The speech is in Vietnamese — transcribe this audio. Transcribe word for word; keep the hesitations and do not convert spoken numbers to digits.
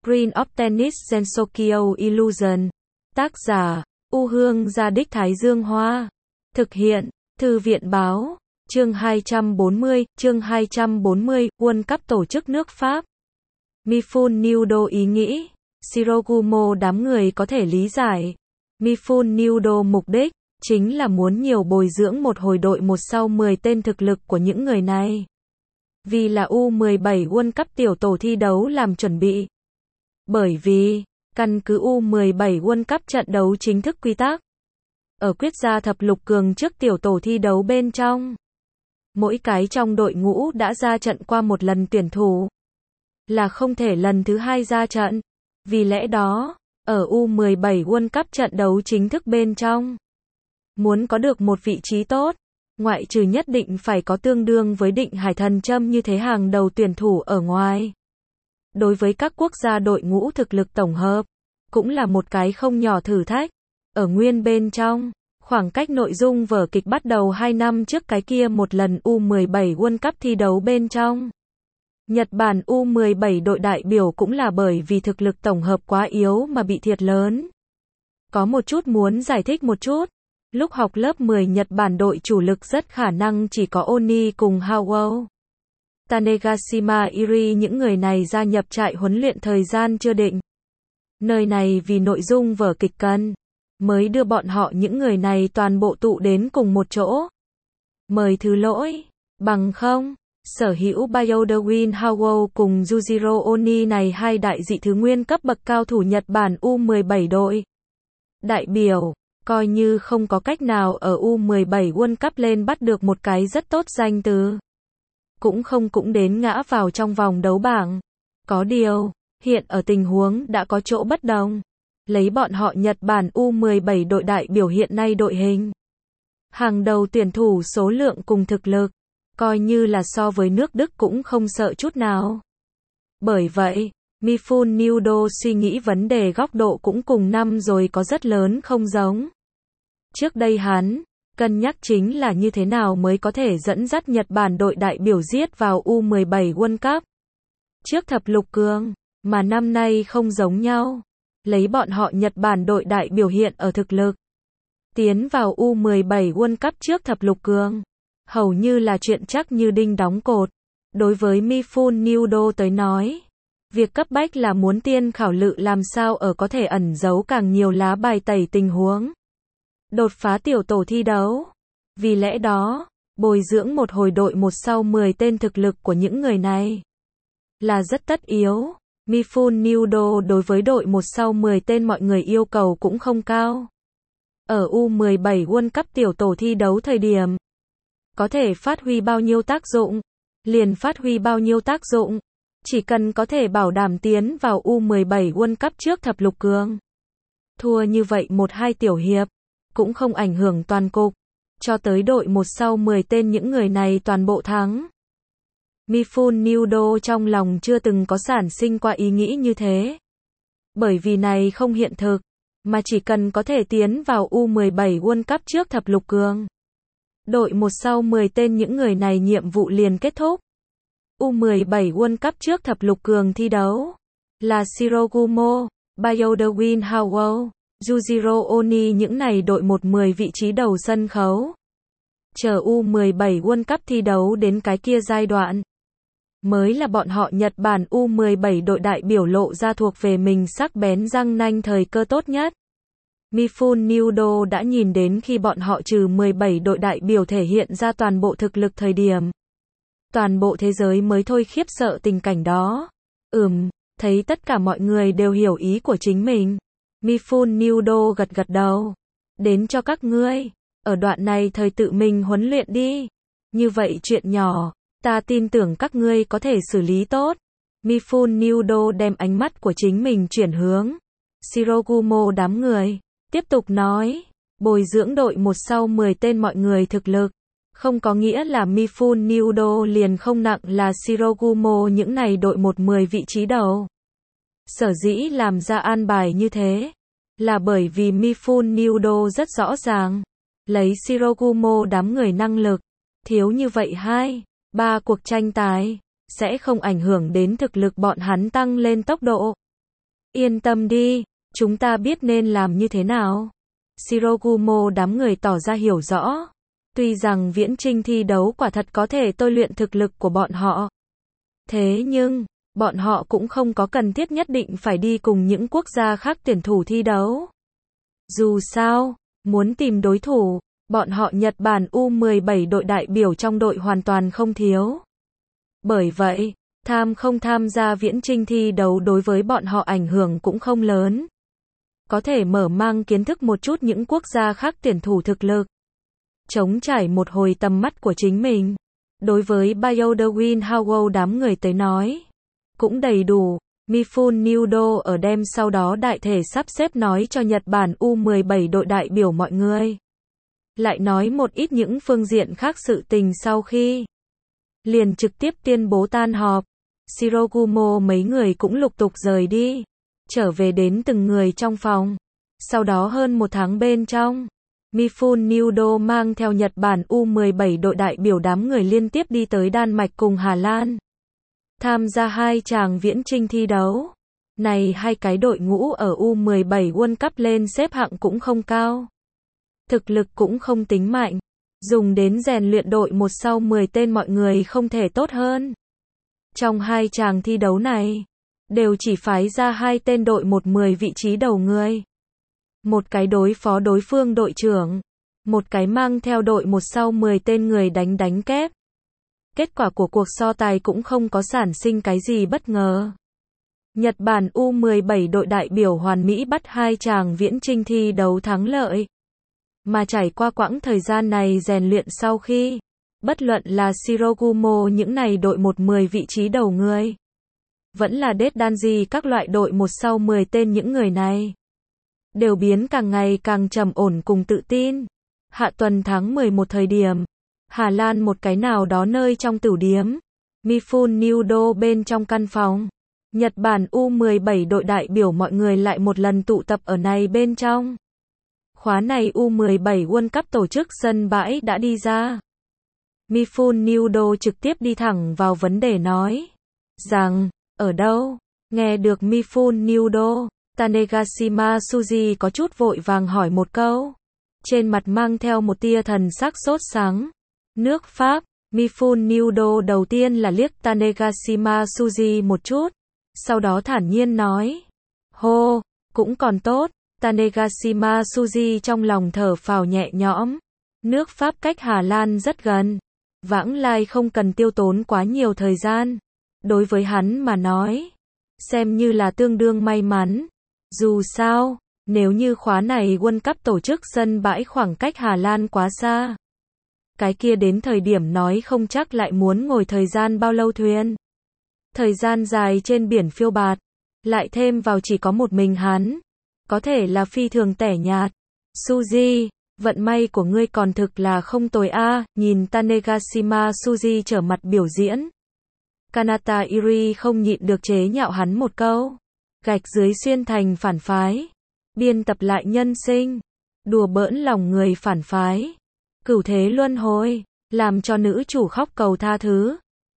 Screen of Tennis Sensokyo Illusion. Tác giả, U Hương Gia Đích Thái Dương Hoa. Thực hiện, Thư viện Báo. Chương hai trăm bốn mươi, chương hai trăm bốn mươi, World Cup tổ chức nước Pháp. Mifune Nudo ý nghĩ. Shirogumo đám người có thể lý giải. Mifune Nudo mục đích, chính là muốn nhiều bồi dưỡng một hồi đội một sau mười tên thực lực của những người này. Vì là U mười bảy World Cup tiểu tổ thi đấu làm chuẩn bị. Bởi vì, căn cứ U mười bảy World Cup trận đấu chính thức quy tắc. Ở quyết ra thập lục cường trước tiểu tổ thi đấu bên trong. Mỗi cái trong đội ngũ đã ra trận qua một lần tuyển thủ. Là không thể lần thứ hai ra trận. Vì lẽ đó, ở U mười bảy World Cup trận đấu chính thức bên trong. Muốn có được một vị trí tốt, ngoại trừ nhất định phải có tương đương với Định Hải Thần Châm như thế hàng đầu tuyển thủ ở ngoài. Đối với các quốc gia đội ngũ thực lực tổng hợp, cũng là một cái không nhỏ thử thách. Ở nguyên bên trong, khoảng cách nội dung vở kịch bắt đầu hai năm trước cái kia một lần U mười bảy World Cup thi đấu bên trong. Nhật Bản U mười bảy đội đại biểu cũng là bởi vì thực lực tổng hợp quá yếu mà bị thiệt lớn. Có một chút muốn giải thích một chút. Lúc học lớp mười Nhật Bản đội chủ lực rất khả năng chỉ có Oni cùng Hao Tanegashima Iri, những người này gia nhập trại huấn luyện thời gian chưa định. Nơi này vì nội dung vở kịch cần, mới đưa bọn họ những người này toàn bộ tụ đến cùng một chỗ. Mời thứ lỗi, bằng không, sở hữu Bayodawin Hao cùng Yujiro Oni này hai đại dị thứ nguyên cấp bậc cao thủ Nhật Bản U mười bảy đội đại biểu. Coi như không có cách nào ở U mười bảy World Cup lên bắt được một cái rất tốt danh từ. Cũng không cũng đến ngã vào trong vòng đấu bảng. Có điều, hiện ở tình huống đã có chỗ bất đồng. Lấy bọn họ Nhật Bản U mười bảy đội đại biểu hiện nay đội hình. Hàng đầu tuyển thủ số lượng cùng thực lực. Coi như là so với nước Đức cũng không sợ chút nào. Bởi vậy, Mifune Nudo suy nghĩ vấn đề góc độ cũng cùng năm rồi có rất lớn không giống. Trước đây hắn, cân nhắc chính là như thế nào mới có thể dẫn dắt Nhật Bản đội đại biểu giết vào U mười bảy World Cup. Trước thập lục cường, mà năm nay không giống nhau. Lấy bọn họ Nhật Bản đội đại biểu hiện ở thực lực. Tiến vào U mười bảy World Cup trước thập lục cường. Hầu như là chuyện chắc như đinh đóng cột. Đối với Mifune Nudo tới nói. Việc cấp bách là muốn tiên khảo lự làm sao ở có thể ẩn giấu càng nhiều lá bài tẩy tình huống. Đột phá tiểu tổ thi đấu. Vì lẽ đó, bồi dưỡng một hồi đội một sau mười tên thực lực của những người này là rất tất yếu. Mifune Nudo đối với đội một sau mười tên mọi người yêu cầu cũng không cao. Ở U mười bảy World Cup tiểu tổ thi đấu thời điểm, có thể phát huy bao nhiêu tác dụng, liền phát huy bao nhiêu tác dụng. Chỉ cần có thể bảo đảm tiến vào U mười bảy World Cup trước thập lục cường. Thua như vậy một hai tiểu hiệp, cũng không ảnh hưởng toàn cục. Cho tới đội một sau mười tên những người này toàn bộ thắng. Mifune Nudo trong lòng chưa từng có sản sinh qua ý nghĩ như thế. Bởi vì này không hiện thực, mà chỉ cần có thể tiến vào U mười bảy World Cup trước thập lục cường. Đội một sau mười tên những người này nhiệm vụ liền kết thúc. U mười bảy World Cup trước thập lục cường thi đấu là Shirogumo, Bayodawin Hao, Yujiro Oni, những này đội một mười vị trí đầu sân khấu. Chờ U mười bảy World Cup thi đấu đến cái kia giai đoạn, mới là bọn họ Nhật Bản U mười bảy đội đại biểu lộ ra thuộc về mình sắc bén răng nanh thời cơ tốt nhất. Mifune Nudo đã nhìn đến khi bọn họ trừ mười bảy đội đại biểu thể hiện ra toàn bộ thực lực thời điểm. Toàn bộ thế giới mới thôi khiếp sợ tình cảnh đó. Ừm, thấy tất cả mọi người đều hiểu ý của chính mình. Mifune Nudo gật gật đầu. Đến cho các ngươi. Ở đoạn này thời tự mình huấn luyện đi. Như vậy chuyện nhỏ, ta tin tưởng các ngươi có thể xử lý tốt. Mifune Nudo đem ánh mắt của chính mình chuyển hướng Shirogumo đám người. Tiếp tục nói. Bồi dưỡng đội một sau mười tên mọi người thực lực. Không có nghĩa là Mifune Nudo liền không nặng là Shirogumo những này đội một mười vị trí đầu. Sở dĩ làm ra an bài như thế, là bởi vì Mifune Nudo rất rõ ràng. Lấy Shirogumo đám người năng lực, thiếu như vậy hai, ba cuộc tranh tài, sẽ không ảnh hưởng đến thực lực bọn hắn tăng lên tốc độ. Yên tâm đi, chúng ta biết nên làm như thế nào. Shirogumo đám người tỏ ra hiểu rõ. Tuy rằng viễn trinh thi đấu quả thật có thể tôi luyện thực lực của bọn họ. Thế nhưng, bọn họ cũng không có cần thiết nhất định phải đi cùng những quốc gia khác tuyển thủ thi đấu. Dù sao, muốn tìm đối thủ, bọn họ Nhật Bản U mười bảy đội đại biểu trong đội hoàn toàn không thiếu. Bởi vậy, tham không tham gia viễn trinh thi đấu đối với bọn họ ảnh hưởng cũng không lớn. Có thể mở mang kiến thức một chút những quốc gia khác tuyển thủ thực lực. Chống trải một hồi tầm mắt của chính mình. Đối với Bioderwin Howell đám người tới nói, cũng đầy đủ. Mifune Nudo ở đêm sau đó đại thể sắp xếp nói cho Nhật Bản U mười bảy đội đại biểu mọi người. Lại nói một ít những phương diện khác sự tình sau khi liền trực tiếp tuyên bố tan họp. Shirogumo mấy người cũng lục tục rời đi, trở về đến từng người trong phòng. Sau đó hơn một tháng bên trong, Mifune Nudo mang theo Nhật Bản U mười bảy đội đại biểu đám người liên tiếp đi tới Đan Mạch cùng Hà Lan. Tham gia hai tràng viễn trinh thi đấu. Này hai cái đội ngũ ở U mười bảy World Cup lên xếp hạng cũng không cao. Thực lực cũng không tính mạnh. Dùng đến rèn luyện đội một sau mười tên mọi người không thể tốt hơn. Trong hai tràng thi đấu này, đều chỉ phái ra hai tên đội một mười vị trí đầu người. Một cái đối phó đối phương đội trưởng. Một cái mang theo đội một sau mười tên người đánh đánh kép. Kết quả của cuộc so tài cũng không có sản sinh cái gì bất ngờ. Nhật Bản U mười bảy đội đại biểu hoàn mỹ bắt hai chàng viễn trinh thi đấu thắng lợi. Mà trải qua quãng thời gian này rèn luyện sau khi, bất luận là Shirogumo những này đội một mười vị trí đầu người, vẫn là Dedanji các loại đội một sau mười tên những người này, đều biến càng ngày càng trầm ổn cùng tự tin. Hạ tuần tháng mười một thời điểm, Hà Lan một cái nào đó nơi trong tửu điếm, Mifune Nudo bên trong căn phòng, Nhật Bản U mười bảy đội đại biểu mọi người lại một lần tụ tập ở này bên trong. Khóa này U mười bảy World Cup tổ chức sân bãi đã đi ra. Mifune Nudo trực tiếp đi thẳng vào vấn đề nói rằng, ở đâu? Nghe được Mifune Nudo, Tanegashima Suzy có chút vội vàng hỏi một câu. Trên mặt mang theo một tia thần sắc sốt sắng. Nước Pháp, Mifune Nudo đầu tiên là liếc Tanegashima Suzy một chút. Sau đó thản nhiên nói. Hô, cũng còn tốt. Tanegashima Suzy trong lòng thở phào nhẹ nhõm. Nước Pháp cách Hà Lan rất gần. Vãng lai không cần tiêu tốn quá nhiều thời gian. Đối với hắn mà nói, xem như là tương đương may mắn. Dù sao, nếu như khóa này World Cup tổ chức sân bãi khoảng cách Hà Lan quá xa, cái kia đến thời điểm nói không chắc lại muốn ngồi thời gian bao lâu thuyền. Thời gian dài trên biển phiêu bạt, lại thêm vào chỉ có một mình hắn, có thể là phi thường tẻ nhạt. Suzy, vận may của ngươi còn thực là không tồi a. Nhìn Tanegashima Suzy trở mặt biểu diễn, Kanata Iri không nhịn được chế nhạo hắn một câu. Gạch dưới xuyên thành phản phái, biên tập lại nhân sinh, đùa bỡn lòng người phản phái, cửu thế luân hồi, làm cho nữ chủ khóc cầu tha thứ.